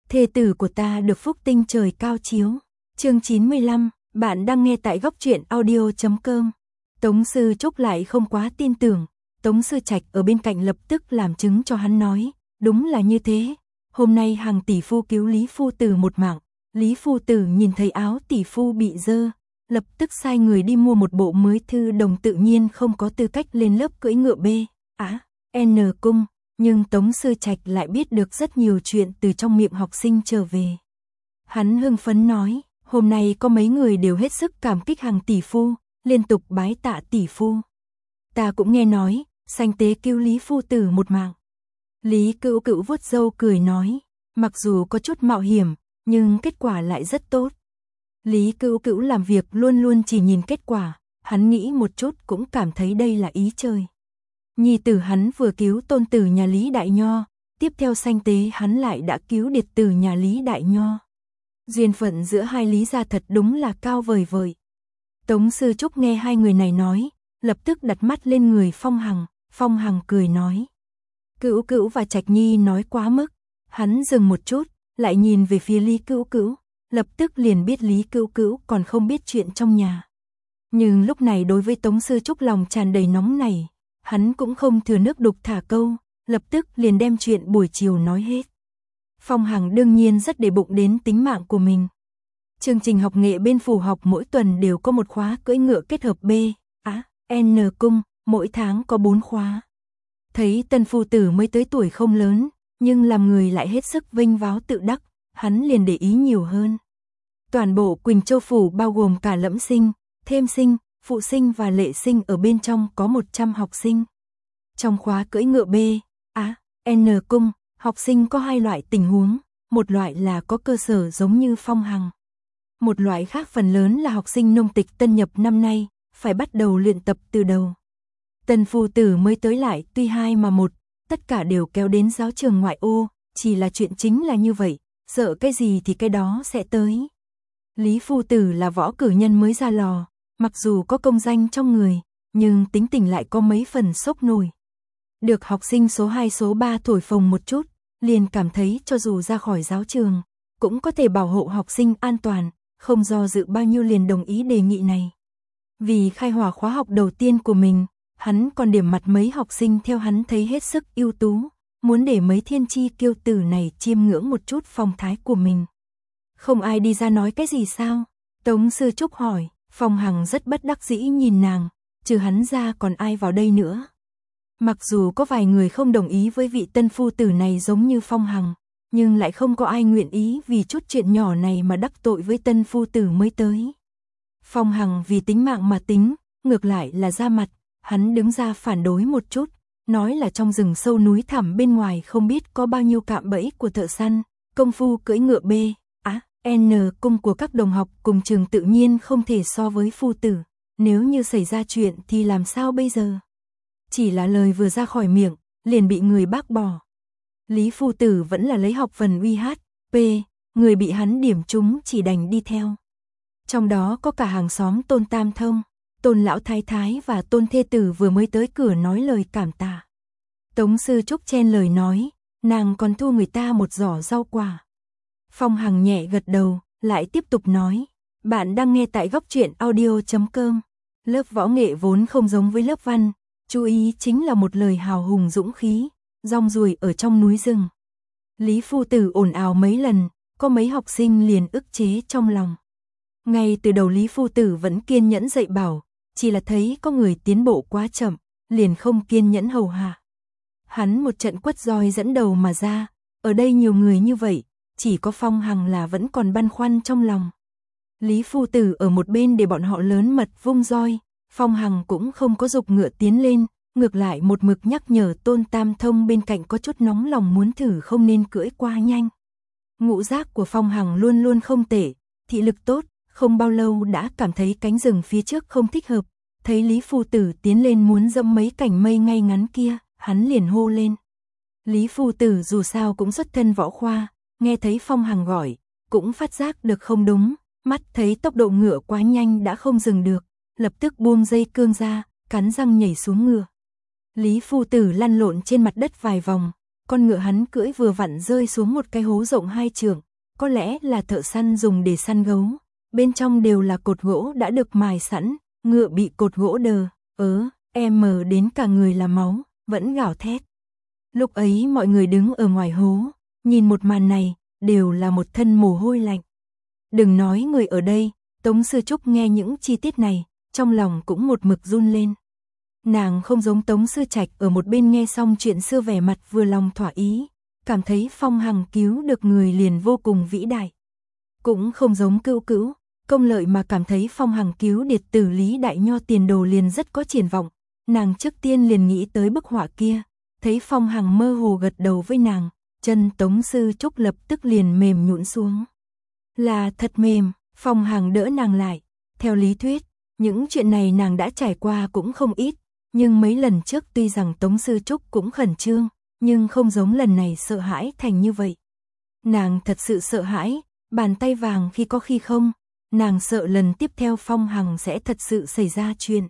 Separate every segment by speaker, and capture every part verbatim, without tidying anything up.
Speaker 1: thê tử của ta được phúc tinh trời cao chiếu. Chương chín mươi lăm, bạn đang nghe tại góc truyện audio chấm com. Tống Sư Trúc lại không quá tin tưởng, Tống Sư Trạch ở bên cạnh lập tức làm chứng cho hắn nói, đúng là như thế. Hôm nay hàng tỷ phu cứu Lý Phu Tử một mạng, Lý Phu Tử nhìn thấy áo tỷ phu bị dơ, lập tức sai người đi mua một bộ mới thư đồng, tự nhiên không có tư cách lên lớp cưỡi ngựa B, Á, N cung, nhưng Tống Sư Trạch lại biết được rất nhiều chuyện từ trong miệng học sinh trở về. Hắn hưng phấn nói, hôm nay có mấy người đều hết sức cảm kích hàng tỷ phu, liên tục bái tạ tỷ phu. Ta cũng nghe nói, sanh tế cứu Lý Phu Tử một mạng. Lý Cữu Cữu vuốt râu cười nói, mặc dù có chút mạo hiểm, nhưng kết quả lại rất tốt. Lý Cữu Cữu làm việc luôn luôn chỉ nhìn kết quả, hắn nghĩ một chút cũng cảm thấy đây là ý trời. Nhi tử hắn vừa cứu tôn tử nhà Lý Đại Nho, tiếp theo sanh tế hắn lại đã cứu điệt tử nhà Lý Đại Nho. Duyên phận giữa hai Lý gia thật đúng là cao vời vời. Tống Sư Trúc nghe hai người này nói, lập tức đặt mắt lên người Phong Hằng, Phong Hằng cười nói. Cữu Cữu và Trạch Nhi nói quá mức, hắn dừng một chút, lại nhìn về phía Lý Cữu Cữu, lập tức liền biết Lý Cữu Cữu còn không biết chuyện trong nhà. Nhưng lúc này đối với Tống Sư Trúc lòng tràn đầy nóng nảy, hắn cũng không thừa nước đục thả câu, lập tức liền đem chuyện buổi chiều nói hết. Phong Hằng đương nhiên rất để bụng đến tính mạng của mình. Chương trình học nghệ bên phủ học mỗi tuần đều có một khóa cưỡi ngựa kết hợp B, Á, N cung, mỗi tháng có bốn khóa. Thấy tân phu tử mới tới tuổi không lớn, nhưng làm người lại hết sức vinh váo tự đắc, hắn liền để ý nhiều hơn. Toàn bộ Quỳnh Châu phủ bao gồm cả Lẫm sinh, Thêm sinh, Phụ sinh và Lệ sinh ở bên trong có một trăm học sinh. Trong khóa cưỡi ngựa B, Á, N cung, học sinh có hai loại tình huống, một loại là có cơ sở giống như Phong Hằng. Một loại khác phần lớn là học sinh nông tịch tân nhập năm nay, phải bắt đầu luyện tập từ đầu. Tân phu tử mới tới lại tuy hai mà một, tất cả đều kéo đến giáo trường ngoại ô, chỉ là chuyện chính là như vậy, sợ cái gì thì cái đó sẽ tới. Lý Phu Tử là võ cử nhân mới ra lò, mặc dù có công danh trong người, nhưng tính tình lại có mấy phần sốc nổi. Được học sinh số hai số ba thổi phồng một chút, liền cảm thấy cho dù ra khỏi giáo trường, cũng có thể bảo hộ học sinh an toàn, không do dự bao nhiêu liền đồng ý đề nghị này. Vì khai hỏa khóa học đầu tiên của mình, hắn còn điểm mặt mấy học sinh theo hắn thấy hết sức ưu tú, muốn để mấy thiên chi kiêu tử này chiêm ngưỡng một chút phong thái của mình. Không ai đi ra nói cái gì sao? Tống Sư Trúc hỏi. Phong Hằng rất bất đắc dĩ nhìn nàng, trừ hắn ra còn ai vào đây nữa. Mặc dù có vài người không đồng ý với vị tân phu tử này giống như Phong Hằng, nhưng lại không có ai nguyện ý vì chút chuyện nhỏ này mà đắc tội với tân phu tử mới tới. Phong Hằng vì tính mạng mà tính, ngược lại là ra mặt, hắn đứng ra phản đối một chút, nói là trong rừng sâu núi thẳm bên ngoài không biết có bao nhiêu cạm bẫy của thợ săn, công phu cưỡi ngựa B, Á, N cung của các đồng học cùng trường tự nhiên không thể so với phu tử, nếu như xảy ra chuyện thì làm sao bây giờ? Chỉ là lời vừa ra khỏi miệng, liền bị người bác bỏ. Lý Phu Tử vẫn là lấy học phần uy hát, P, người bị hắn điểm trúng chỉ đành đi theo. Trong đó có cả hàng xóm Tôn Tam Thông, Tôn Lão Thái Thái và Tôn Thê Tử vừa mới tới cửa nói lời cảm tạ. Tống Sư Trúc chen lời nói, nàng còn thu người ta một giỏ rau quả. Phong Hằng nhẹ gật đầu, lại tiếp tục nói, bạn đang nghe tại góc truyện audio chấm com. Lớp võ nghệ vốn không giống với lớp văn, chú ý chính là một lời hào hùng dũng khí, rong ruổi ở trong núi rừng. Lý Phu Tử ồn ào mấy lần, có mấy học sinh liền ức chế trong lòng. Ngay từ đầu Lý Phu Tử vẫn kiên nhẫn dạy bảo, chỉ là thấy có người tiến bộ quá chậm, liền không kiên nhẫn hầu hạ. Hắn một trận quất roi dẫn đầu mà ra, ở đây nhiều người như vậy, chỉ có Phong Hằng là vẫn còn băn khoăn trong lòng. Lý Phu Tử ở một bên để bọn họ lớn mật vung roi, Phong Hằng cũng không có dục ngựa tiến lên, ngược lại một mực nhắc nhở Tôn Tam Thông bên cạnh có chút nóng lòng muốn thử không nên cưỡi quá nhanh. Ngũ giác của Phong Hằng luôn luôn không tệ, thị lực tốt, không bao lâu đã cảm thấy cánh rừng phía trước không thích hợp, thấy Lý Phu Tử tiến lên muốn dẫm mấy cành mây ngay ngắn kia, hắn liền hô lên. Lý Phu Tử dù sao cũng xuất thân võ khoa, nghe thấy Phong Hằng gọi, cũng phát giác được không đúng, mắt thấy tốc độ ngựa quá nhanh đã không dừng được, lập tức buông dây cương ra, cắn răng nhảy xuống ngựa. Lý Phu Tử lăn lộn trên mặt đất vài vòng, con ngựa hắn cưỡi vừa vặn rơi xuống một cái hố rộng hai trượng, có lẽ là thợ săn dùng để săn gấu, bên trong đều là cột gỗ đã được mài sẵn, ngựa bị cột gỗ đờ, ớ, em mờ đến cả người là máu, vẫn gào thét. Lúc ấy mọi người đứng ở ngoài hố, nhìn một màn này, đều là một thân mồ hôi lạnh. Đừng nói người ở đây, Tống Sư Trúc nghe những chi tiết này, trong lòng cũng một mực run lên. Nàng không giống Tống Sư Trạch ở một bên nghe xong chuyện xưa vẻ mặt vừa lòng thỏa ý, cảm thấy Phong Hằng cứu được người liền vô cùng vĩ đại. Cũng không giống Cữu Cữu, Công Lợi mà cảm thấy Phong Hằng cứu điệt tử Lý Đại Nho tiền đồ liền rất có triển vọng. Nàng trước tiên liền nghĩ tới bức họa kia, thấy Phong Hằng mơ hồ gật đầu với nàng, chân Tống Sư Trúc lập tức liền mềm nhũn xuống. Là thật mềm, Phong Hằng đỡ nàng lại. Theo lý thuyết, những chuyện này nàng đã trải qua cũng không ít, nhưng mấy lần trước tuy rằng Tống Sư Trúc cũng khẩn trương, nhưng không giống lần này sợ hãi thành như vậy. Nàng thật sự sợ hãi, bàn tay vàng khi có khi không, nàng sợ lần tiếp theo Phong Hằng sẽ thật sự xảy ra chuyện.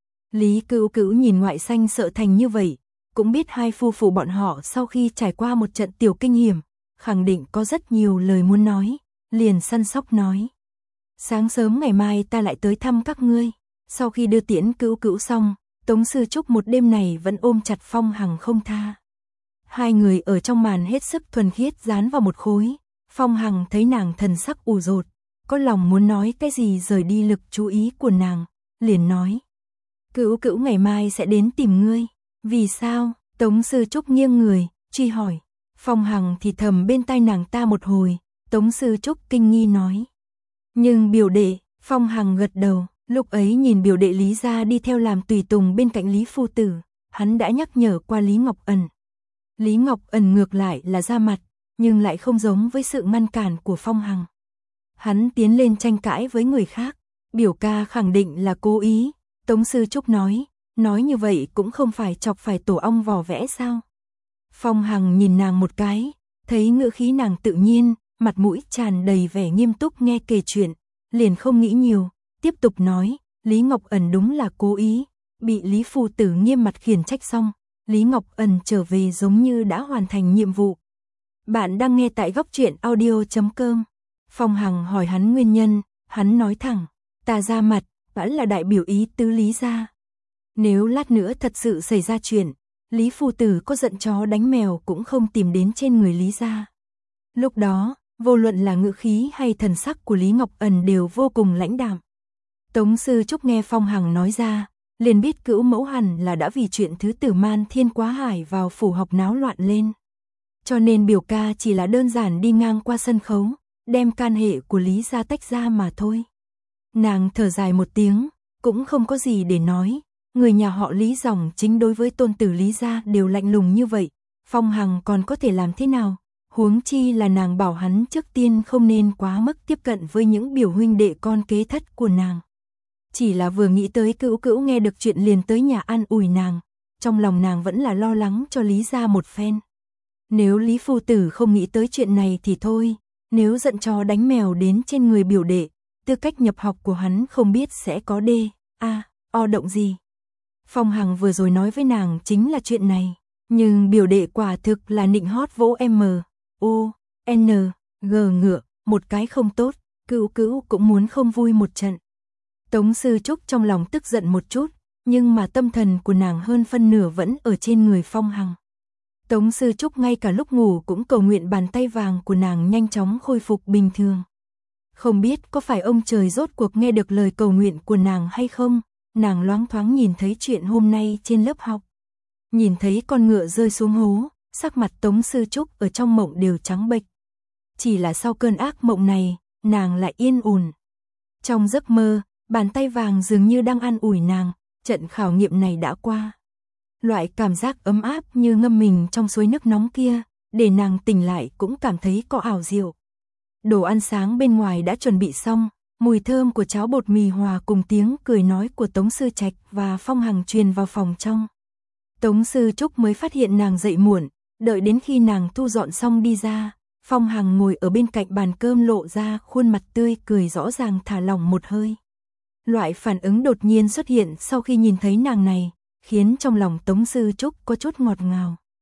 Speaker 1: Lý Cữu Cữu nhìn Ngoại Xanh sợ thành như vậy, cũng biết hai phu phụ bọn họ sau khi trải qua một trận tiểu kinh hiểm, khẳng định có rất nhiều lời muốn nói, liền săn sóc nói. Sáng sớm ngày mai ta lại tới thăm các ngươi. Sau khi đưa tiễn Cữu Cữu xong, Tống Sư Trúc một đêm này vẫn ôm chặt Phong Hằng không tha. Hai người ở trong màn hết sức thuần khiết dán vào một khối. Phong Hằng thấy nàng thần sắc ủ rột, có lòng muốn nói cái gì rời đi lực chú ý của nàng, liền nói. Cữu Cữu ngày mai sẽ đến tìm ngươi. Vì sao? Tống Sư Trúc nghiêng người, truy hỏi. Phong Hằng thì thầm bên tai nàng ta một hồi, Tống Sư Trúc kinh nghi nói. Nhưng biểu đệ, Phong Hằng gật đầu, lúc ấy nhìn biểu đệ Lý gia đi theo làm tùy tùng bên cạnh Lý Phu Tử, hắn đã nhắc nhở qua Lý Ngọc Ẩn. Lý Ngọc Ẩn ngược lại là ra mặt, nhưng lại không giống với sự ngăn cản của Phong Hằng. Hắn tiến lên tranh cãi với người khác, biểu ca khẳng định là cố ý, Tống Sư Trúc nói, nói như vậy cũng không phải chọc phải tổ ong vò vẽ sao. Phong Hằng nhìn nàng một cái, thấy ngữ khí nàng tự nhiên, mặt mũi tràn đầy vẻ nghiêm túc nghe kể chuyện, liền không nghĩ nhiều, tiếp tục nói, Lý Ngọc Ẩn đúng là cố ý, bị Lý Phu Tử nghiêm mặt khiển trách xong, Lý Ngọc Ẩn trở về giống như đã hoàn thành nhiệm vụ. Bạn đang nghe tại góc truyện audio chấm com. Phong Hằng hỏi hắn nguyên nhân, hắn nói thẳng, ta ra mặt, vẫn là đại biểu ý tứ Lý gia. Nếu lát nữa thật sự xảy ra chuyện, Lý Phu Tử có giận chó đánh mèo cũng không tìm đến trên người Lý gia. Lúc đó, vô luận là ngữ khí hay thần sắc của Lý Ngọc Ẩn đều vô cùng lãnh đạm. Tống Sư Trúc nghe Phong Hằng nói ra, liền biết Cữu mẫu hẳn là đã vì chuyện thứ Tử Man Thiên Quá Hải vào phủ học náo loạn lên. Cho nên biểu ca chỉ là đơn giản đi ngang qua sân khấu, đem can hệ của Lý gia tách ra mà thôi. Nàng thở dài một tiếng, cũng không có gì để nói, người nhà họ Lý dòng chính đối với tôn tử Lý gia đều lạnh lùng như vậy, Phong Hằng còn có thể làm thế nào? Huống chi là nàng bảo hắn trước tiên không nên quá mức tiếp cận với những biểu huynh đệ con kế thất của nàng. Chỉ là vừa nghĩ tới Cữu Cữu nghe được chuyện liền tới nhà an ủi nàng, trong lòng nàng vẫn là lo lắng cho Lý gia một phen. Nếu Lý Phu Tử không nghĩ tới chuyện này thì thôi, nếu giận chó đánh mèo đến trên người biểu đệ, tư cách nhập học của hắn không biết sẽ có đê, a, o động gì. Phong Hằng vừa rồi nói với nàng chính là chuyện này, nhưng biểu đệ quả thực là nịnh hót vỗ M, O, N, G ngựa, một cái không tốt, Cữu Cữu cũng muốn không vui một trận. Tống Sư Trúc trong lòng tức giận một chút, nhưng mà tâm thần của nàng hơn phân nửa vẫn ở trên người Phong Hằng. Tống Sư Trúc ngay cả lúc ngủ cũng cầu nguyện bàn tay vàng của nàng nhanh chóng khôi phục bình thường. Không biết có phải ông trời rốt cuộc nghe được lời cầu nguyện của nàng hay không, nàng loáng thoáng nhìn thấy chuyện hôm nay trên lớp học. Nhìn thấy con ngựa rơi xuống hố, sắc mặt Tống Sư Trúc ở trong mộng đều trắng bệch. Chỉ là sau cơn ác mộng này, nàng lại yên ổn. Trong giấc mơ, bàn tay vàng dường như đang an ủi nàng, trận khảo nghiệm này đã qua. Loại cảm giác ấm áp như ngâm mình trong suối nước nóng kia, để nàng tỉnh lại cũng cảm thấy có ảo diệu. Đồ ăn sáng bên ngoài đã chuẩn bị xong, mùi thơm của cháo bột mì hòa cùng tiếng cười nói của Tống Sư Trạch và Phong Hằng truyền vào phòng trong. Tống Sư Trúc mới phát hiện nàng dậy muộn, đợi đến khi nàng thu dọn xong đi ra, Phong Hằng ngồi ở bên cạnh bàn cơm lộ ra khuôn mặt tươi cười rõ ràng thả lỏng một hơi. Loại phản ứng đột nhiên xuất hiện sau khi nhìn thấy nàng này, khiến trong lòng Tống Sư Trúc có chút ngọt ngào.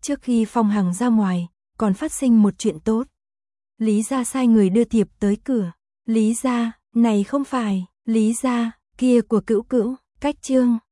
Speaker 1: Trước khi Phong Hằng ra ngoài, còn phát sinh một chuyện tốt. Lý gia sai người đưa thiệp tới cửa. Lý gia, này không phải, Lý gia, kia của Cữu Cữu, cách chương.